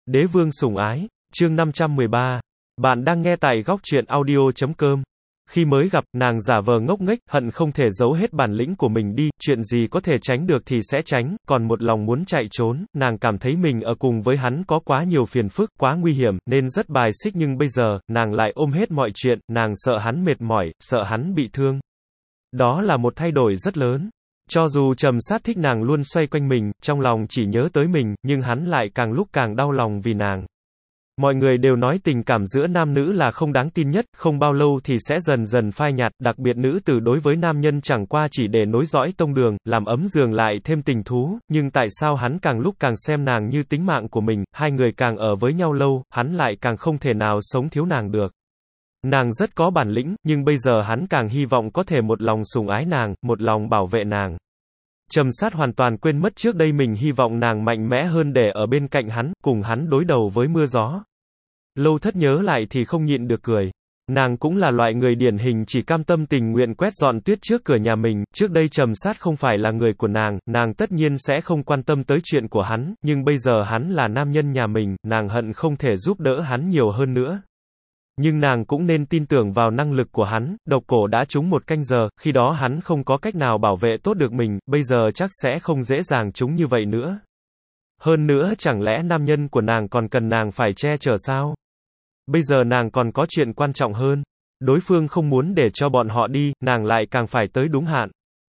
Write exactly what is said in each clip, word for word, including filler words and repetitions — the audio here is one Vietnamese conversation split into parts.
Đế vương sủng ái, chương năm trăm mười ba. Bạn đang nghe tại góc truyện audio chấm com. Khi mới gặp, nàng giả vờ ngốc nghếch, hận không thể giấu hết bản lĩnh của mình đi, chuyện gì có thể tránh được thì sẽ tránh, còn một lòng muốn chạy trốn, nàng cảm thấy mình ở cùng với hắn có quá nhiều phiền phức, quá nguy hiểm, nên rất bài xích nhưng bây giờ, nàng lại ôm hết mọi chuyện, nàng sợ hắn mệt mỏi, sợ hắn bị thương. Đó là một thay đổi rất lớn. Cho dù Trầm Sát thích nàng luôn xoay quanh mình, trong lòng chỉ nhớ tới mình, nhưng hắn lại càng lúc càng đau lòng vì nàng. Mọi người đều nói tình cảm giữa nam nữ là không đáng tin nhất, không bao lâu thì sẽ dần dần phai nhạt, đặc biệt nữ tử đối với nam nhân chẳng qua chỉ để nối dõi tông đường, làm ấm giường lại thêm tình thú, nhưng tại sao hắn càng lúc càng xem nàng như tính mạng của mình, hai người càng ở với nhau lâu, hắn lại càng không thể nào sống thiếu nàng được. Nàng rất có bản lĩnh, nhưng bây giờ hắn càng hy vọng có thể một lòng sủng ái nàng, một lòng bảo vệ nàng. Trầm Sát hoàn toàn quên mất trước đây mình hy vọng nàng mạnh mẽ hơn để ở bên cạnh hắn, cùng hắn đối đầu với mưa gió. Lâu Thất nhớ lại thì không nhịn được cười. Nàng cũng là loại người điển hình chỉ cam tâm tình nguyện quét dọn tuyết trước cửa nhà mình, trước đây Trầm Sát không phải là người của nàng, nàng tất nhiên sẽ không quan tâm tới chuyện của hắn, nhưng bây giờ hắn là nam nhân nhà mình, nàng hận không thể giúp đỡ hắn nhiều hơn nữa. Nhưng nàng cũng nên tin tưởng vào năng lực của hắn, độc cổ đã trúng một canh giờ, khi đó hắn không có cách nào bảo vệ tốt được mình, bây giờ chắc sẽ không dễ dàng trúng như vậy nữa. Hơn nữa chẳng lẽ nam nhân của nàng còn cần nàng phải che chở sao? Bây giờ nàng còn có chuyện quan trọng hơn. Đối phương không muốn để cho bọn họ đi, nàng lại càng phải tới đúng hạn.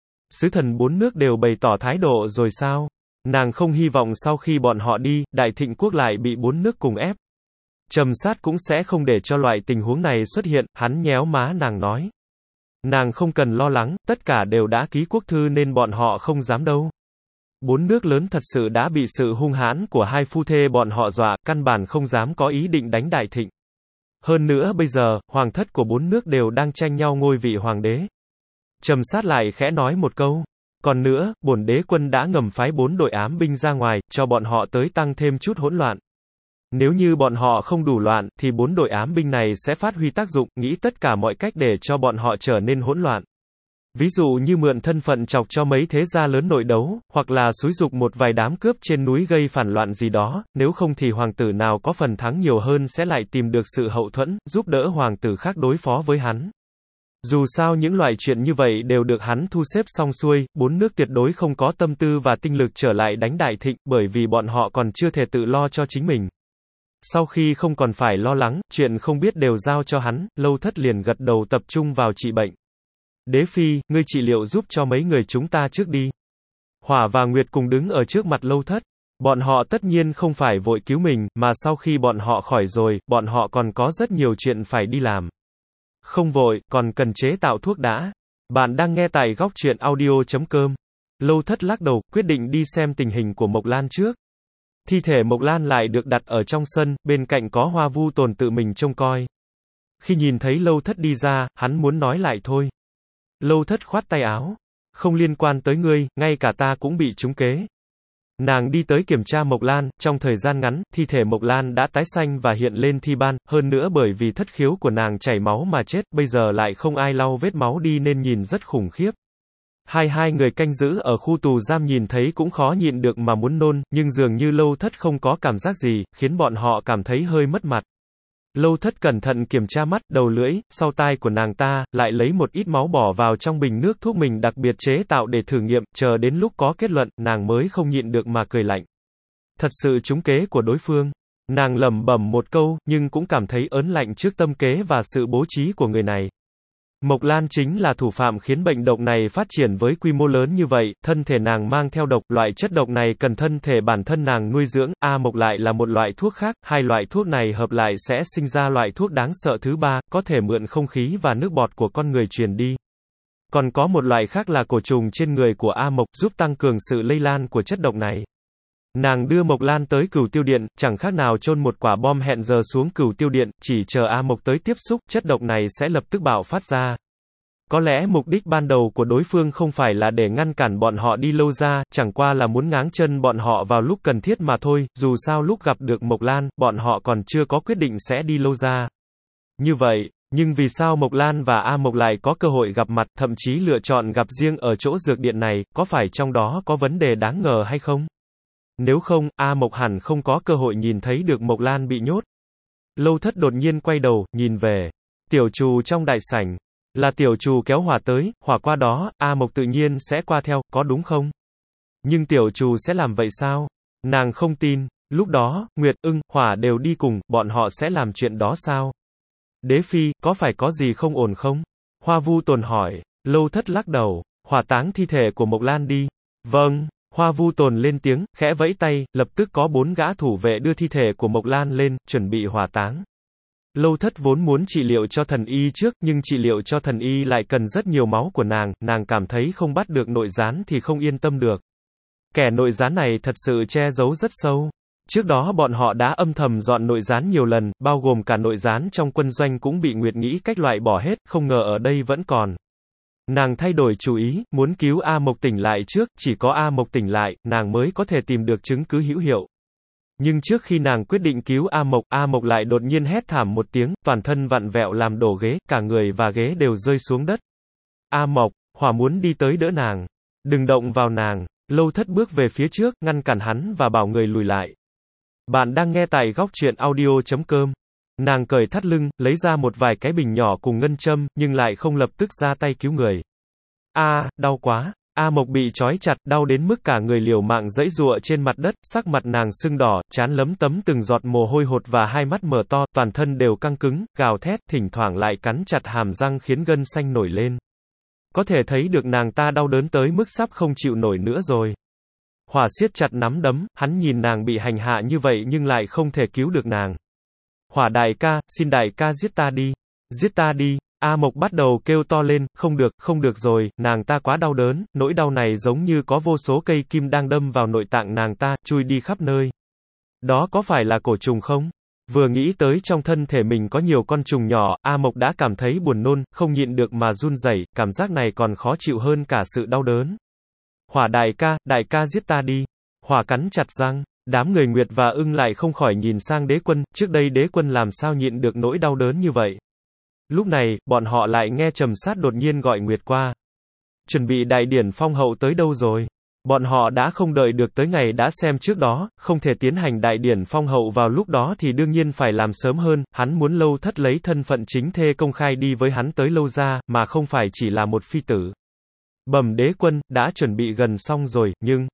Sứ thần bốn nước đều bày tỏ thái độ rồi sao? Nàng không hy vọng sau khi bọn họ đi, Đại Thịnh quốc lại bị bốn nước cùng ép. Trầm Sát cũng sẽ không để cho loại tình huống này xuất hiện, hắn nhéo má nàng nói. Nàng không cần lo lắng, tất cả đều đã ký quốc thư nên bọn họ không dám đâu. Bốn nước lớn thật sự đã bị sự hung hãn của hai phu thê bọn họ dọa, căn bản không dám có ý định đánh Đại Thịnh. Hơn nữa bây giờ, hoàng thất của bốn nước đều đang tranh nhau ngôi vị hoàng đế. Trầm Sát lại khẽ nói một câu. Còn nữa, bổn đế quân đã ngầm phái bốn đội ám binh ra ngoài, cho bọn họ tới tăng thêm chút hỗn loạn. Nếu như bọn họ không đủ loạn, thì bốn đội ám binh này sẽ phát huy tác dụng, nghĩ tất cả mọi cách để cho bọn họ trở nên hỗn loạn. Ví dụ như mượn thân phận chọc cho mấy thế gia lớn nội đấu, hoặc là xúi giục một vài đám cướp trên núi gây phản loạn gì đó, nếu không thì hoàng tử nào có phần thắng nhiều hơn sẽ lại tìm được sự hậu thuẫn, giúp đỡ hoàng tử khác đối phó với hắn. Dù sao những loại chuyện như vậy đều được hắn thu xếp xong xuôi, bốn nước tuyệt đối không có tâm tư và tinh lực trở lại đánh Đại Thịnh, bởi vì bọn họ còn chưa thể tự lo cho chính mình. Sau khi không còn phải lo lắng, chuyện không biết đều giao cho hắn, Lâu Thất liền gật đầu tập trung vào trị bệnh. Đế phi, ngươi trị liệu giúp cho mấy người chúng ta trước đi. Hỏa và Nguyệt cùng đứng ở trước mặt Lâu Thất. Bọn họ tất nhiên không phải vội cứu mình, mà sau khi bọn họ khỏi rồi, bọn họ còn có rất nhiều chuyện phải đi làm. Không vội, còn cần chế tạo thuốc đã. Bạn đang nghe tại góc truyện audio chấm com. Lâu Thất lắc đầu, quyết định đi xem tình hình của Mộc Lan trước. Thi thể Mộc Lan lại được đặt ở trong sân, bên cạnh có Hoa Vu Tồn tự mình trông coi. Khi nhìn thấy Lâu Thất đi ra, hắn muốn nói lại thôi. Lâu Thất khoát tay áo. Không liên quan tới ngươi, ngay cả ta cũng bị trúng kế. Nàng đi tới kiểm tra Mộc Lan, trong thời gian ngắn, thi thể Mộc Lan đã tái xanh và hiện lên thi ban, hơn nữa bởi vì thất khiếu của nàng chảy máu mà chết, bây giờ lại không ai lau vết máu đi nên nhìn rất khủng khiếp. Hai hai người canh giữ ở khu tù giam nhìn thấy cũng khó nhịn được mà muốn nôn, nhưng dường như Lâu Thất không có cảm giác gì, khiến bọn họ cảm thấy hơi mất mặt. Lâu Thất cẩn thận kiểm tra mắt, đầu lưỡi, sau tai của nàng ta, lại lấy một ít máu bỏ vào trong bình nước thuốc mình đặc biệt chế tạo để thử nghiệm, chờ đến lúc có kết luận, nàng mới không nhịn được mà cười lạnh. Thật sự trúng kế của đối phương. Nàng lẩm bẩm một câu, nhưng cũng cảm thấy ớn lạnh trước tâm kế và sự bố trí của người này. Mộc Lan chính là thủ phạm khiến bệnh độc này phát triển với quy mô lớn như vậy, thân thể nàng mang theo độc, loại chất độc này cần thân thể bản thân nàng nuôi dưỡng, A Mộc lại là một loại thuốc khác, hai loại thuốc này hợp lại sẽ sinh ra loại thuốc đáng sợ thứ ba, có thể mượn không khí và nước bọt của con người truyền đi. Còn có một loại khác là cổ trùng trên người của A Mộc, giúp tăng cường sự lây lan của chất độc này. Nàng đưa Mộc Lan tới Cửu Tiêu Điện, chẳng khác nào chôn một quả bom hẹn giờ xuống Cửu Tiêu Điện, chỉ chờ A Mộc tới tiếp xúc, chất độc này sẽ lập tức bạo phát ra. Có lẽ mục đích ban đầu của đối phương không phải là để ngăn cản bọn họ đi Lâu ra, chẳng qua là muốn ngáng chân bọn họ vào lúc cần thiết mà thôi, dù sao lúc gặp được Mộc Lan, bọn họ còn chưa có quyết định sẽ đi Lâu ra. Như vậy, nhưng vì sao Mộc Lan và A Mộc lại có cơ hội gặp mặt, thậm chí lựa chọn gặp riêng ở chỗ dược điện này, có phải trong đó có vấn đề đáng ngờ hay không? Nếu không, A Mộc hẳn không có cơ hội nhìn thấy được Mộc Lan bị nhốt. Lâu Thất đột nhiên quay đầu, nhìn về tiểu trù trong đại sảnh. Là tiểu trù kéo hỏa tới, hỏa qua đó, A Mộc tự nhiên sẽ qua theo, có đúng không? Nhưng tiểu trù sẽ làm vậy sao? Nàng không tin. Lúc đó, Nguyệt, Ưng, Hỏa đều đi cùng, bọn họ sẽ làm chuyện đó sao? Đế phi, có phải có gì không ổn không? Hoa Vu Tồn hỏi. Lâu Thất lắc đầu. Hỏa táng thi thể của Mộc Lan đi. Vâng. Hoa Vu Tồn lên tiếng, khẽ vẫy tay, lập tức có bốn gã thủ vệ đưa thi thể của Mộc Lan lên, chuẩn bị hỏa táng. Lâu Thất vốn muốn trị liệu cho thần y trước, nhưng trị liệu cho thần y lại cần rất nhiều máu của nàng, nàng cảm thấy không bắt được nội gián thì không yên tâm được. Kẻ nội gián này thật sự che giấu rất sâu. Trước đó bọn họ đã âm thầm dọn nội gián nhiều lần, bao gồm cả nội gián trong quân doanh cũng bị Nguyệt nghĩ cách loại bỏ hết, không ngờ ở đây vẫn còn. Nàng thay đổi chủ ý, muốn cứu A Mộc tỉnh lại trước, chỉ có A Mộc tỉnh lại, nàng mới có thể tìm được chứng cứ hữu hiệu. Nhưng trước khi nàng quyết định cứu A Mộc, A Mộc lại đột nhiên hét thảm một tiếng, toàn thân vặn vẹo làm đổ ghế, cả người và ghế đều rơi xuống đất. A Mộc, Hỏa muốn đi tới đỡ nàng. Đừng động vào nàng. Lâu Thất bước về phía trước, ngăn cản hắn và bảo người lùi lại. Bạn đang nghe tại góc truyện audio chấm com. Nàng cởi thắt lưng, lấy ra một vài cái bình nhỏ cùng ngân châm, nhưng lại không lập tức ra tay cứu người. A, đau quá. A Mộc bị trói chặt, đau đến mức cả người liều mạng giãy giụa trên mặt đất, sắc mặt nàng sưng đỏ, trán lấm tấm từng giọt mồ hôi hột và hai mắt mở to, toàn thân đều căng cứng, gào thét, thỉnh thoảng lại cắn chặt hàm răng khiến gân xanh nổi lên. Có thể thấy được nàng ta đau đớn tới mức sắp không chịu nổi nữa rồi. Hỏa siết chặt nắm đấm, hắn nhìn nàng bị hành hạ như vậy nhưng lại không thể cứu được nàng. Hỏa đại ca, xin đại ca giết ta đi. Giết ta đi. A Mộc bắt đầu kêu to lên, không được, không được rồi, nàng ta quá đau đớn, nỗi đau này giống như có vô số cây kim đang đâm vào nội tạng nàng ta, chui đi khắp nơi. Đó có phải là cổ trùng không? Vừa nghĩ tới trong thân thể mình có nhiều con trùng nhỏ, A Mộc đã cảm thấy buồn nôn, không nhịn được mà run rẩy, cảm giác này còn khó chịu hơn cả sự đau đớn. Hỏa đại ca, đại ca giết ta đi. Hỏa cắn chặt răng, đám người Nguyệt và Ưng lại không khỏi nhìn sang Đế Quân, trước đây Đế Quân làm sao nhịn được nỗi đau đớn như vậy. Lúc này, bọn họ lại nghe Trầm Sát đột nhiên gọi Nguyệt qua. Chuẩn bị đại điển phong hậu tới đâu rồi? Bọn họ đã không đợi được tới ngày đã xem trước đó, không thể tiến hành đại điển phong hậu vào lúc đó thì đương nhiên phải làm sớm hơn, hắn muốn Lâu Thất lấy thân phận chính thê công khai đi với hắn tới Lâu gia, mà không phải chỉ là một phi tử. Bẩm Đế Quân, đã chuẩn bị gần xong rồi, nhưng...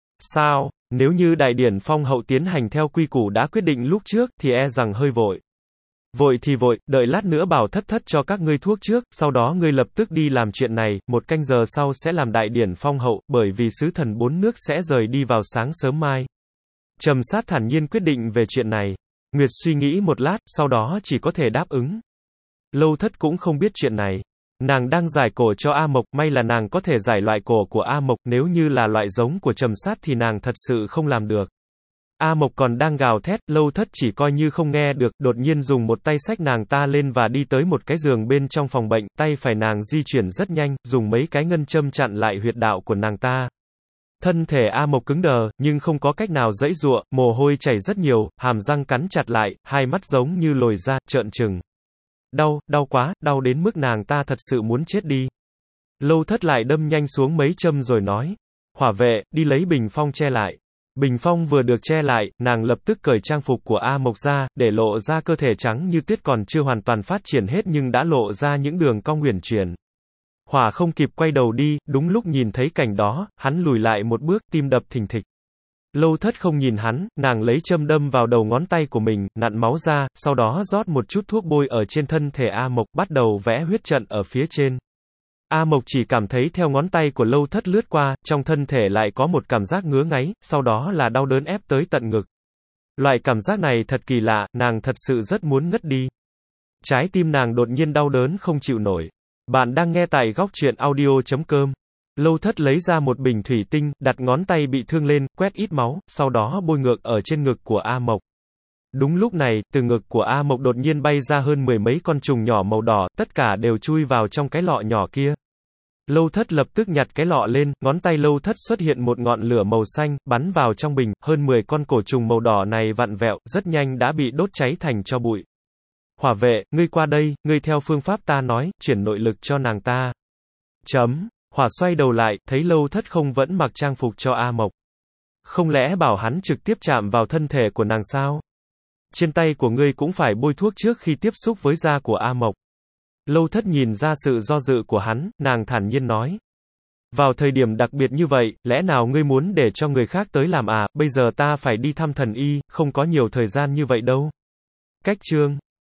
Sao? Nếu như đại điển phong hậu tiến hành theo quy củ đã quyết định lúc trước, thì e rằng hơi vội. Vội thì vội, đợi lát nữa bảo Thất Thất cho các ngươi thuốc trước, sau đó ngươi lập tức đi làm chuyện này, một canh giờ sau sẽ làm đại điển phong hậu, bởi vì sứ thần bốn nước sẽ rời đi vào sáng sớm mai. Trầm Sát thản nhiên quyết định về chuyện này. Nguyệt suy nghĩ một lát, sau đó chỉ có thể đáp ứng. Lâu Thất cũng không biết chuyện này. Nàng đang giải cổ cho A Mộc, may là nàng có thể giải loại cổ của A Mộc, nếu như là loại giống của Trầm Sát thì nàng thật sự không làm được. A Mộc còn đang gào thét, Lâu Thất chỉ coi như không nghe được, đột nhiên dùng một tay xách nàng ta lên và đi tới một cái giường bên trong phòng bệnh, tay phải nàng di chuyển rất nhanh, dùng mấy cái ngân châm chặn lại huyệt đạo của nàng ta. Thân thể A Mộc cứng đờ, nhưng không có cách nào giãy giụa, mồ hôi chảy rất nhiều, hàm răng cắn chặt lại, hai mắt giống như lồi ra, trợn trừng. Đau, đau quá, đau đến mức nàng ta thật sự muốn chết đi. Lâu Thất lại đâm nhanh xuống mấy châm rồi nói. Hỏa vệ, đi lấy bình phong che lại. Bình phong vừa được che lại, nàng lập tức cởi trang phục của A Mộc ra, để lộ ra cơ thể trắng như tuyết còn chưa hoàn toàn phát triển hết nhưng đã lộ ra những đường cong uyển chuyển. Hỏa không kịp quay đầu đi, đúng lúc nhìn thấy cảnh đó, hắn lùi lại một bước, tim đập thình thịch. Lâu Thất không nhìn hắn, nàng lấy châm đâm vào đầu ngón tay của mình, nặn máu ra, sau đó rót một chút thuốc bôi ở trên thân thể A Mộc, bắt đầu vẽ huyết trận ở phía trên. A Mộc chỉ cảm thấy theo ngón tay của Lâu Thất lướt qua, trong thân thể lại có một cảm giác ngứa ngáy, sau đó là đau đớn ép tới tận ngực. Loại cảm giác này thật kỳ lạ, nàng thật sự rất muốn ngất đi. Trái tim nàng đột nhiên đau đớn không chịu nổi. Bạn đang nghe tại góc truyện audio chấm com. Lâu Thất lấy ra một bình thủy tinh, đặt ngón tay bị thương lên, quét ít máu, sau đó bôi ngược ở trên ngực của A Mộc. Đúng lúc này, từ ngực của A Mộc đột nhiên bay ra hơn mười mấy con trùng nhỏ màu đỏ, tất cả đều chui vào trong cái lọ nhỏ kia. Lâu Thất lập tức nhặt cái lọ lên, ngón tay Lâu Thất xuất hiện một ngọn lửa màu xanh, bắn vào trong bình, hơn mười con cổ trùng màu đỏ này vặn vẹo, rất nhanh đã bị đốt cháy thành tro bụi. Hỏa vệ, ngươi qua đây, ngươi theo phương pháp ta nói, chuyển nội lực cho nàng ta. Chấm. Hỏa xoay đầu lại, thấy Lâu Thất không vẫn mặc trang phục cho A Mộc. Không lẽ bảo hắn trực tiếp chạm vào thân thể của nàng sao? Trên tay của ngươi cũng phải bôi thuốc trước khi tiếp xúc với da của A Mộc. Lâu Thất nhìn ra sự do dự của hắn, nàng thản nhiên nói. Vào thời điểm đặc biệt như vậy, lẽ nào ngươi muốn để cho người khác tới làm à, bây giờ ta phải đi thăm thần y, không có nhiều thời gian như vậy đâu. Cách chương